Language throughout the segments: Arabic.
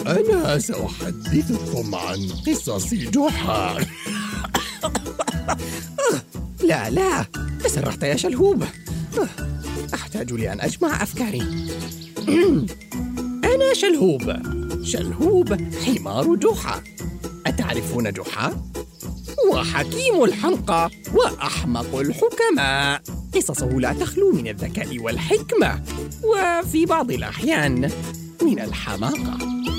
أنا سأحدثكم عن قصص جحا. لا تسرعت يا شلهوب. أحتاج لأن أجمع أفكاري. أنا شلهوب حمار جحا. أتعرفون جحا؟ وحكيم الحنقى وأحمق الحكماء. قصصه لا تخلو من الذكاء والحكمة، وفي بعض الأحيان من الحماقة.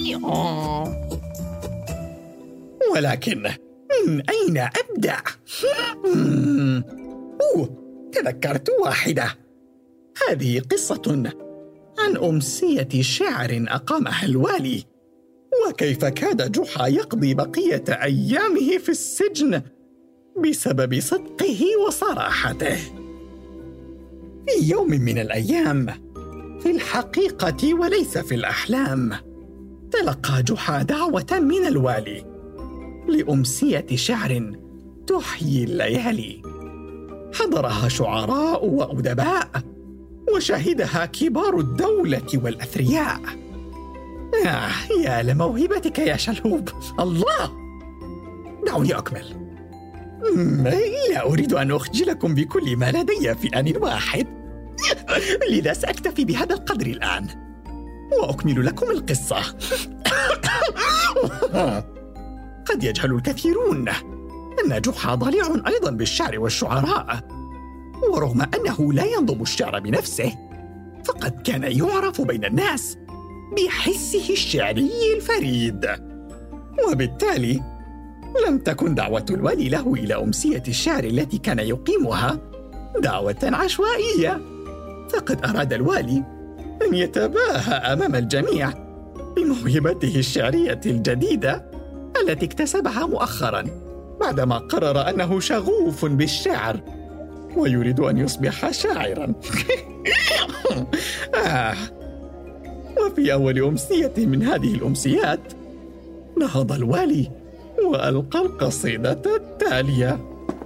ولكن من أين أبدأ؟ تذكرت واحدة. هذه قصة عن أمسية شعر أقامها الوالي، وكيف كاد جحا يقضي بقية أيامه في السجن بسبب صدقه وصراحته. في يوم من الأيام، في الحقيقة وليس في الأحلام، تلقى جحا دعوة من الوالي لأمسية شعر تحيي الليالي. حضرها شعراء وأدباء، وشهدها كبار الدولة والأثرياء. يا لموهبتك يا شلهوب، الله! دعوني أكمل. لا أريد أن أخجلكم بكل ما لدي في آن واحد، لذا سأكتفي بهذا القدر الآن وأكمل لكم القصة. قد يجهل الكثيرون أن جحا ضليع أيضا بالشعر والشعراء، ورغم أنه لا ينظم الشعر بنفسه، فقد كان يعرف بين الناس بحسه الشعري الفريد. وبالتالي لم تكن دعوة الوالي له إلى أمسية الشعر التي كان يقيمها دعوة عشوائية، فقد أراد الوالي أن يتباهى أمام الجميع بموهبته الشعرية الجديدة التي اكتسبها مؤخراً، بعدما قرر أنه شغوف بالشعر ويريد أن يصبح شاعراً. وفي أول أمسية من هذه الأمسيات، نهض الوالي وألقى القصيدة التالية: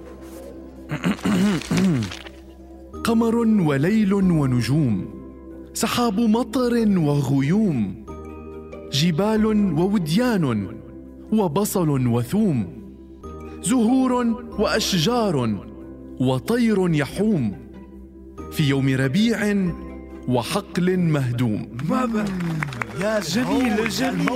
قمر وليل ونجوم، سحاب مطر وغيوم، جبال ووديان وبصل وثوم، زهور وأشجار وطير يحوم، في يوم ربيع وحقل مهدوم. يا جميل.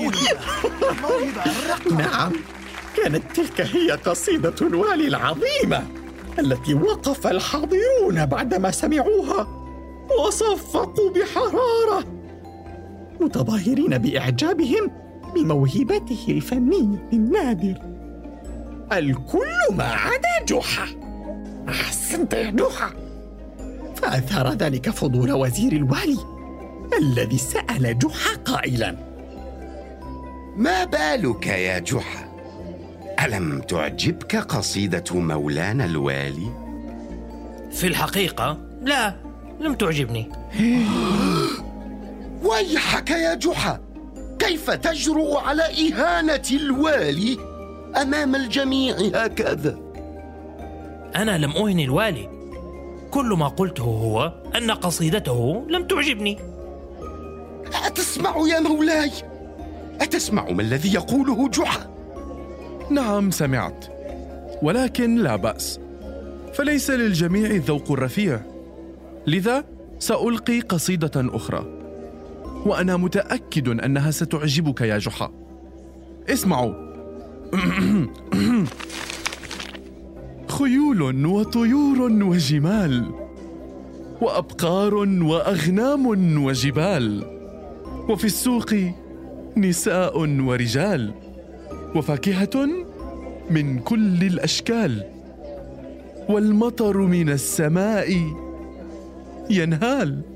نعم، كانت تلك هي قصيدة الوالي العظيمة التي وقف الحاضرون بعدما سمعوها وصفقوا بحرارة، متظاهرين بإعجابهم بموهبته الفنية النادر. الكل ما عدا جحا. أحسنت يا جحا. فأثار ذلك فضول وزير الوالي الذي سأل جحا قائلا: ما بالك يا جحا؟ ألم تعجبك قصيدة مولانا الوالي؟ في الحقيقة لا، لم تعجبني. ويحك يا جحا، كيف تجرؤ على إهانة الوالي أمام الجميع هكذا؟ أنا لم أهن الوالي، كل ما قلته هو أن قصيدته لم تعجبني. أتسمع يا مولاي؟ أتسمع ما الذي يقوله جحا؟ نعم سمعت، ولكن لا بأس، فليس للجميع الذوق الرفيع، لذا سألقي قصيدة أخرى، وأنا متأكد أنها ستعجبك يا جحا. اسمعوا. خيول وطيور وجمال، وأبقار وأغنام وجبال، وفي السوق نساء ورجال، وفاكهة من كل الأشكال، والمطر من السماء ينهال.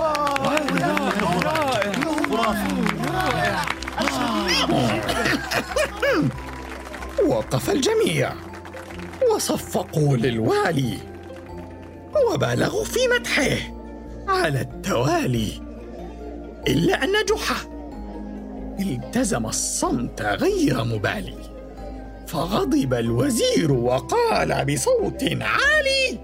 وقف الجميع وصفقوا للوالي وبالغوا في مدحه على التوالي، إلا أن جحا التزم الصمت غير مبالي. فغضب الوزير وقال بصوت عالي: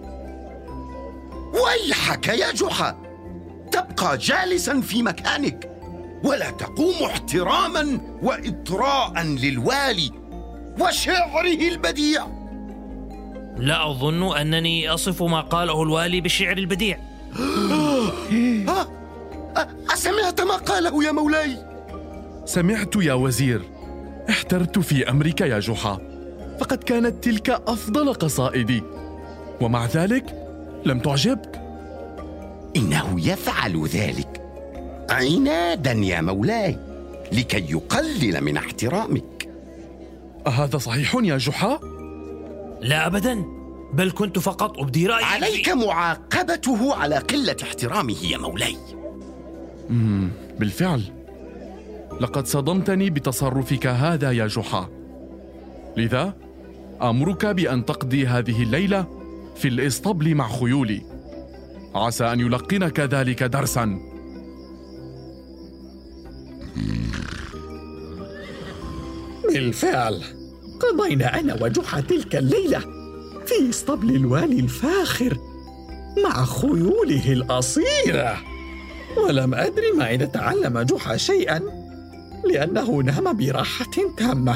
ويحك يا جحا، تبقى جالسا في مكانك، ولا تقوم احتراما وإطراء للوالي وشعره البديع. لا أظن أنني أصف ما قاله الوالي بالشعر البديع. أسمعت ما قاله يا مولاي؟ سمعت يا وزير. احترت في أمرك يا جحا، فقد كانت تلك أفضل قصائدي، ومع ذلك لم تعجبك. إنه يفعل ذلك عنادا يا مولاي لكي يقلل من احترامك. أهذا صحيح يا جحا؟ لا أبدا، بل كنت فقط أبدي رأيي. عليك معاقبته على قلة احترامه يا مولاي. بالفعل لقد صدمتني بتصرفك هذا يا جحا، لذا أمرك بأن تقضي هذه الليلة في الإسطبل مع خيولي، عسى أن يلقنك ذلك درساً. بالفعل قضينا أنا وجحا تلك الليلة في اسطبل الوالي الفاخر مع خيوله الأصيلة، ولم أدري ما إذا تعلم جحا شيئاً لأنه نام براحة تامة.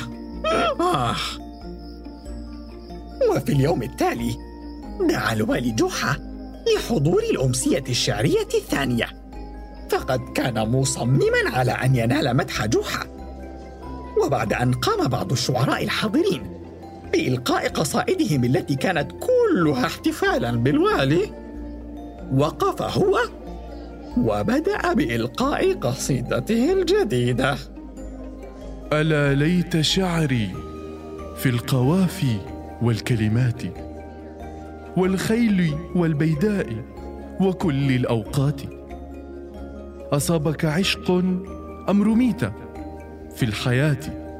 وفي اليوم التالي دعا الوالي جحا لحضور الأمسية الشعرية الثانية، فقد كان مصمماً على أن ينال مدح جحا. وبعد أن قام بعض الشعراء الحاضرين بإلقاء قصائدهم التي كانت كلها احتفالاً بالوالي، وقف هو وبدأ بإلقاء قصيدته الجديدة. ألا ليت شعري في القوافي والكلمات والخيل والبيداء وكل الأوقات، أصابك عشق أم رميت في الحياة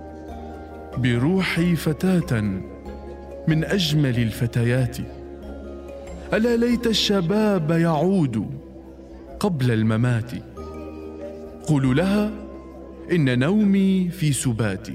بروحي فتاة من أجمل الفتيات. ألا ليت الشباب يعود قبل الممات، قولوا لها إن نومي في سباتي.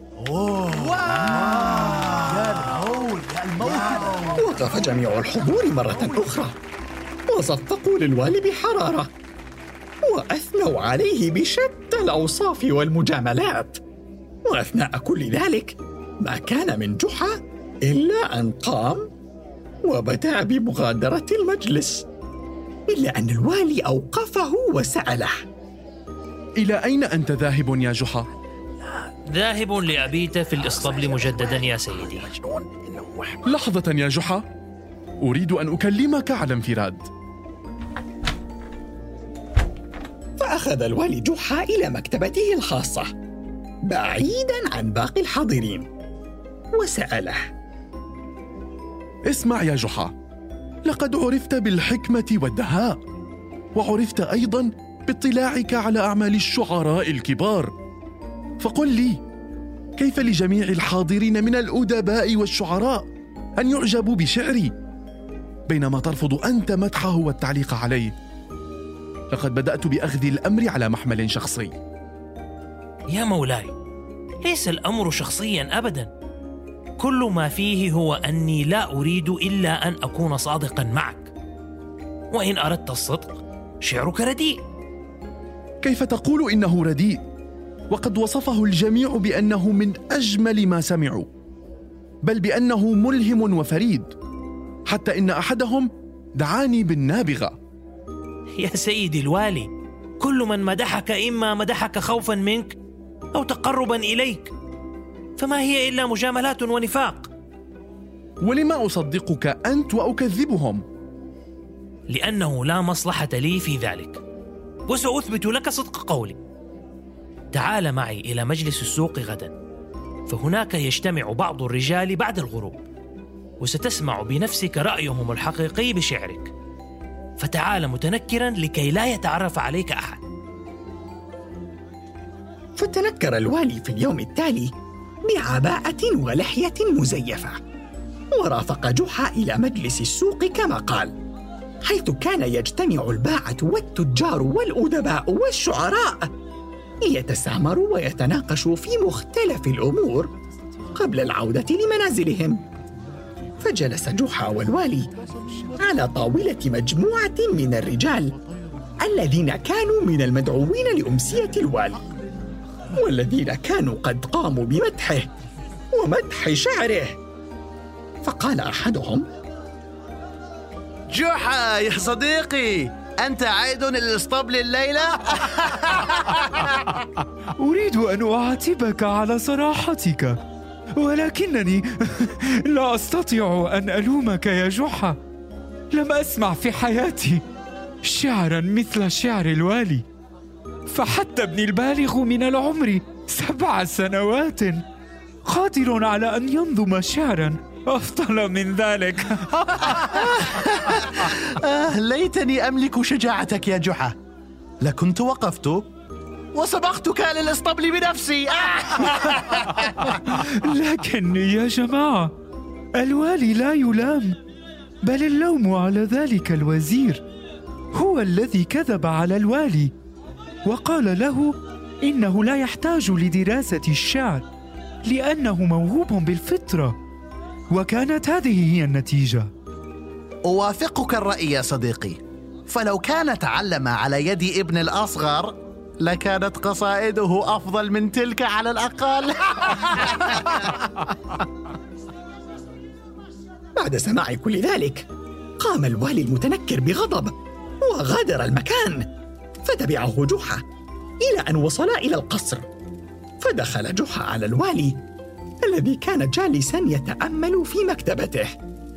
وقف جميع الحضور مرة أخرى وصفقوا للوالي بحرارة وأثنوا عليه بشتى الأوصاف والمجاملات. وأثناء كل ذلك ما كان من جحا إلا أن قام وبدأ بمغادرة المجلس، إلا أن الوالي أوقفه وسأله: إلى أين أنت ذاهب يا جحا؟ ذاهب لأبيت في الإسطبل مجددا يا سيدي. لحظة يا جحا، أريد أن أكلمك على انفراد. فأخذ الوالي جحا إلى مكتبته الخاصة بعيداً عن باقي الحاضرين وسأله: اسمع يا جحا، لقد عرفت بالحكمة والدهاء، وعرفت أيضاً باطلاعك على أعمال الشعراء الكبار، فقل لي كيف لجميع الحاضرين من الأدباء والشعراء أن يعجبوا بشعري بينما ترفض أنت مدحه والتعليق عليه؟ لقد بدأت بأخذ الأمر على محمل شخصي. يا مولاي، ليس الأمر شخصيا أبدا، كل ما فيه هو أني لا أريد إلا أن أكون صادقا معك، وإن أردت الصدق شعرك رديء. كيف تقول إنه رديء وقد وصفه الجميع بأنه من أجمل ما سمعوا، بل بأنه ملهم وفريد، حتى إن أحدهم دعاني بالنابغة. يا سيدي الوالي، كل من مدحك إما مدحك خوفا منك أو تقربا إليك، فما هي إلا مجاملات ونفاق. ولما أصدقك أنت وأكذبهم؟ لأنه لا مصلحة لي في ذلك، وسأثبت لك صدق قولي. تعال معي إلى مجلس السوق غدا، فهناك يجتمع بعض الرجال بعد الغروب، وستسمع بنفسك رأيهم الحقيقي بشعرك، فتعال متنكرا لكي لا يتعرف عليك أحد. فتنكر الوالي في اليوم التالي بعباءة ولحية مزيفة، ورافق جحا إلى مجلس السوق كما قال، حيث كان يجتمع الباعة والتجار والأدباء والشعراء ليتسامروا ويتناقشوا في مختلف الأمور قبل العودة لمنازلهم. فجلس جحا والوالي على طاولة مجموعة من الرجال الذين كانوا من المدعوين لأمسية الوالي، والذين كانوا قد قاموا بمدحه ومدح شعره. فقال أحدهم: جحا يا صديقي، أنت عائد إلى الإسطبل الليلة؟ أريد أن أعاتبك على صراحتك، ولكنني لا أستطيع أن ألومك يا جحا. لم أسمع في حياتي شعرا مثل شعر الوالي، فحتى ابني البالغ من العمر 7 سنوات قادر على أن ينظم شعرا أفضل من ذلك. ليتني أملك شجاعتك يا جحا، لكنت وقفت وسبقتك للإسطبل بنفسي. لكن يا جماعة، الوالي لا يلام، بل اللوم على ذلك الوزير. هو الذي كذب على الوالي وقال له إنه لا يحتاج لدراسة الشعر لأنه موهوب بالفطرة، وكانت هذه هي النتيجة. أوافقك الرأي يا صديقي، فلو كان تعلم على يد ابن الأصغر لكانت قصائده أفضل من تلك على الأقل. بعد سماع كل ذلك قام الوالي المتنكر بغضب وغادر المكان، فتبعه جحا إلى أن وصلا إلى القصر. فدخل جحا على الوالي الذي كان جالسا يتأمل في مكتبته.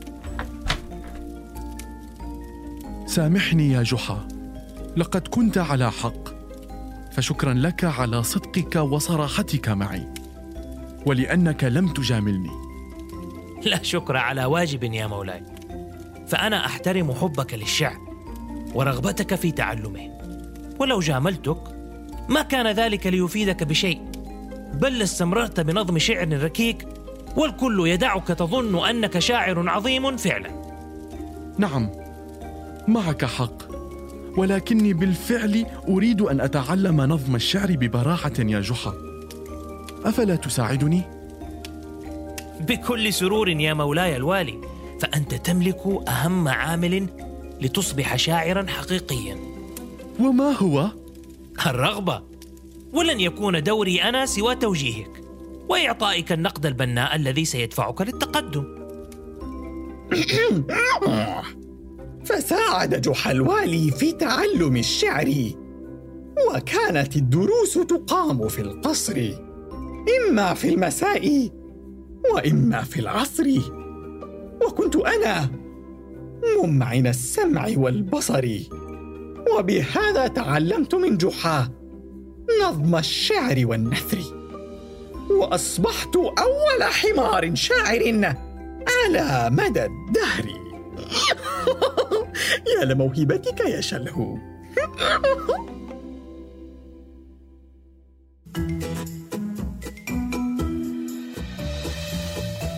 سامحني يا جحا، لقد كنت على حق، فشكرا لك على صدقك وصراحتك معي، ولأنك لم تجاملني. لا شكر على واجب يا مولاي، فأنا أحترم حبك للشعر ورغبتك في تعلمه، ولو جاملتك ما كان ذلك ليفيدك بشيء، بل استمررت بنظم شعر ركيك والكل يدعك تظن أنك شاعر عظيم فعلا. نعم، معك حق، ولكني بالفعل أريد أن أتعلم نظم الشعر ببراعة يا جحا، أفلا تساعدني؟ بكل سرور يا مولاي الوالي، فأنت تملك أهم عامل لتصبح شاعرا حقيقيا. وما هو؟ الرغبة، ولن يكون دوري أنا سوى توجيهك وإعطائك النقد البناء الذي سيدفعك للتقدم. فساعد جحا الوالي في تعلم الشعر، وكانت الدروس تقام في القصر، إما في المساء وإما في العصر، وكنت أنا ممعن السمع والبصر، وبهذا تعلمت من جحا نظم الشعر والنثر، وأصبحت أول حمار شاعر على مدى الدهر. يا لموهبتك يا شلهوب.